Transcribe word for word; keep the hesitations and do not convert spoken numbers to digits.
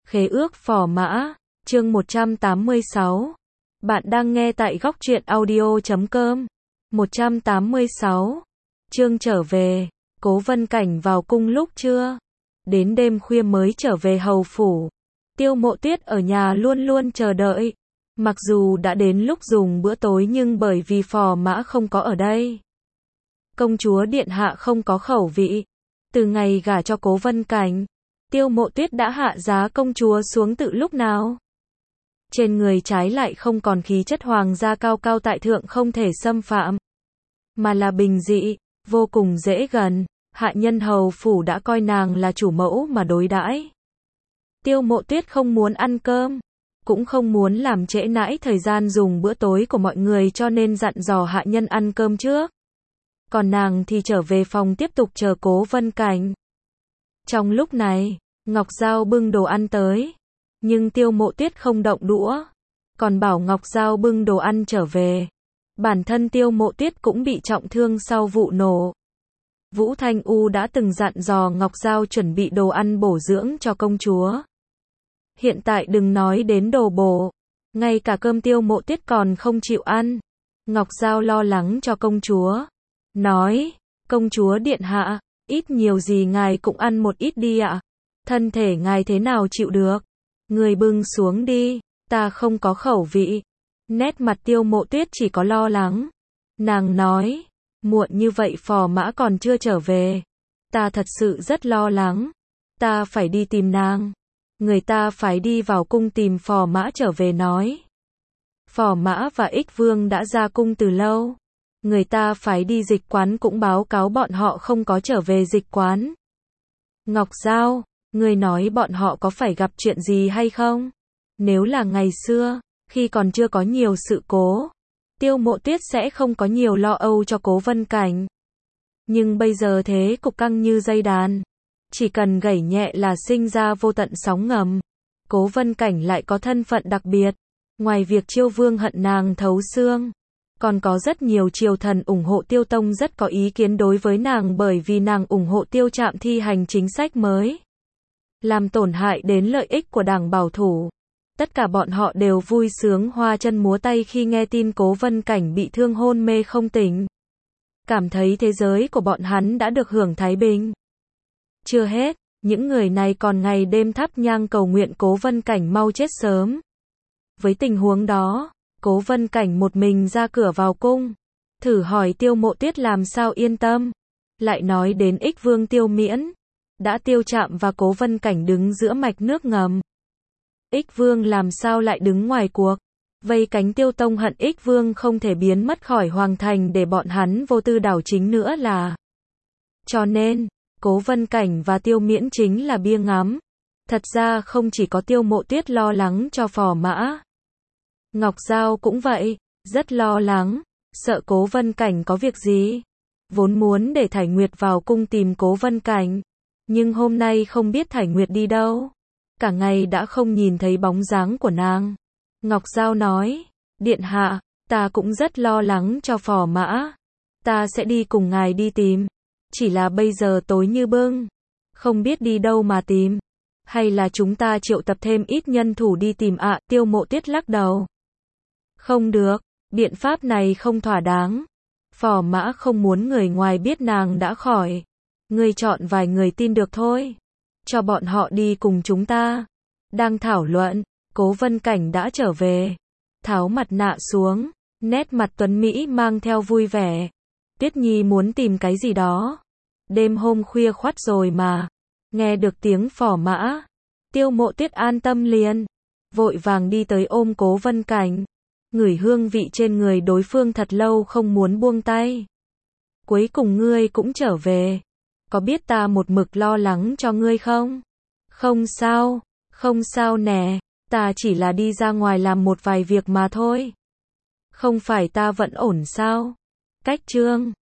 Khế ước phò mã, chương một trăm tám mươi sáu. Bạn đang nghe tại góc truyện audio chấm com. một trăm tám mươi sáu. Chương trở về, Cố Vân Cảnh vào cung lúc trưa. Đến đêm khuya mới trở về hầu phủ. Tiêu Mộ Tuyết ở nhà luôn luôn chờ đợi. Mặc dù đã đến lúc dùng bữa tối nhưng bởi vì phò mã không có ở đây. Công chúa điện hạ không có khẩu vị. Từ ngày gả cho Cố Vân Cảnh, Tiêu Mộ Tuyết đã hạ giá công chúa xuống từ lúc nào. Trên người trái lại không còn khí chất hoàng gia cao cao tại thượng không thể xâm phạm, mà là bình dị, vô cùng dễ gần. Hạ nhân hầu phủ đã coi nàng là chủ mẫu mà đối đãi. Tiêu Mộ Tuyết không muốn ăn cơm, cũng không muốn làm trễ nãi thời gian dùng bữa tối của mọi người, cho nên dặn dò hạ nhân ăn cơm trước. Còn nàng thì trở về phòng tiếp tục chờ Cố Vân Cảnh. Trong lúc này, Ngọc Giao bưng đồ ăn tới, nhưng Tiêu Mộ Tuyết không động đũa, còn bảo Ngọc Giao bưng đồ ăn trở về. Bản thân Tiêu Mộ Tuyết cũng bị trọng thương sau vụ nổ. Vũ Thanh U đã từng dặn dò Ngọc Giao chuẩn bị đồ ăn bổ dưỡng cho công chúa. Hiện tại đừng nói đến đồ bổ, ngay cả cơm Tiêu Mộ Tuyết còn không chịu ăn. Ngọc Giao lo lắng cho công chúa, nói, công chúa điện hạ, ít nhiều gì ngài cũng ăn một ít đi ạ. Thân thể ngài thế nào chịu được? Người bưng xuống đi, ta không có khẩu vị. Nét mặt Tiêu Mộ Tuyết chỉ có lo lắng. Nàng nói, muộn như vậy phò mã còn chưa trở về. Ta thật sự rất lo lắng. Ta phải đi tìm nàng. Người ta phải đi vào cung tìm phò mã trở về nói. Phò mã và Ích Vương đã ra cung từ lâu. Người ta phải đi dịch quán cũng báo cáo bọn họ không có trở về dịch quán. Ngọc Giao, người nói bọn họ có phải gặp chuyện gì hay không? Nếu là ngày xưa, khi còn chưa có nhiều sự cố, Tiêu Mộ Tuyết sẽ không có nhiều lo âu cho Cố Vân Cảnh. Nhưng bây giờ thế cục căng như dây đàn. Chỉ cần gảy nhẹ là sinh ra vô tận sóng ngầm. Cố Vân Cảnh lại có thân phận đặc biệt. Ngoài việc Chiêu Vương hận nàng thấu xương, còn có rất nhiều triều thần ủng hộ Tiêu Tông rất có ý kiến đối với nàng, bởi vì nàng ủng hộ Tiêu Trạm thi hành chính sách mới, làm tổn hại đến lợi ích của đảng bảo thủ. Tất cả bọn họ đều vui sướng hoa chân múa tay khi nghe tin Cố Vân Cảnh bị thương hôn mê không tỉnh. Cảm thấy thế giới của bọn hắn đã được hưởng thái bình. Chưa hết, những người này còn ngày đêm thắp nhang cầu nguyện Cố Vân Cảnh mau chết sớm. Với tình huống đó, Cố Vân Cảnh một mình ra cửa vào cung, thử hỏi Tiêu Mộ Tuyết làm sao yên tâm. Lại nói đến Ích Vương Tiêu Miễn, đã Tiêu Trạm và Cố Vân Cảnh đứng giữa mạch nước ngầm. Ích Vương làm sao lại đứng ngoài cuộc? Vây cánh Tiêu Tông hận Ích Vương không thể biến mất khỏi hoàng thành để bọn hắn vô tư đảo chính nữa là. Cho nên, Cố Vân Cảnh và Tiêu Miễn chính là bia ngắm. Thật ra không chỉ có Tiêu Mộ Tuyết lo lắng cho phò mã. Ngọc Giao cũng vậy, rất lo lắng, sợ Cố Vân Cảnh có việc gì. Vốn muốn để Thải Nguyệt vào cung tìm Cố Vân Cảnh, nhưng hôm nay không biết Thải Nguyệt đi đâu. Cả ngày đã không nhìn thấy bóng dáng của nàng. Ngọc Giao nói, điện hạ, ta cũng rất lo lắng cho phò mã. Ta sẽ đi cùng ngài đi tìm. Chỉ là bây giờ tối như bưng, không biết đi đâu mà tìm. Hay là chúng ta triệu tập thêm ít nhân thủ đi tìm ạ? À? Tiêu Mộ Tuyết lắc đầu. Không được, biện pháp này không thỏa đáng. Phò mã không muốn người ngoài biết nàng đã khỏi. Ngươi chọn vài người tin được thôi. Cho bọn họ đi cùng chúng ta. Đang thảo luận, Cố Vân Cảnh đã trở về. Tháo mặt nạ xuống, nét mặt tuấn Mỹ mang theo vui vẻ. Tuyết Nhi muốn tìm cái gì đó. Đêm hôm khuya khoắt rồi mà. Nghe được tiếng phò mã, Tiêu Mộ Tuyết an tâm liền. Vội vàng đi tới ôm Cố Vân Cảnh. Ngửi hương vị trên người đối phương thật lâu không muốn buông tay. Cuối cùng ngươi cũng trở về. Có biết ta một mực lo lắng cho ngươi không? Không sao, không sao nè. Ta chỉ là đi ra ngoài làm một vài việc mà thôi. Không phải ta vẫn ổn sao? Cách chương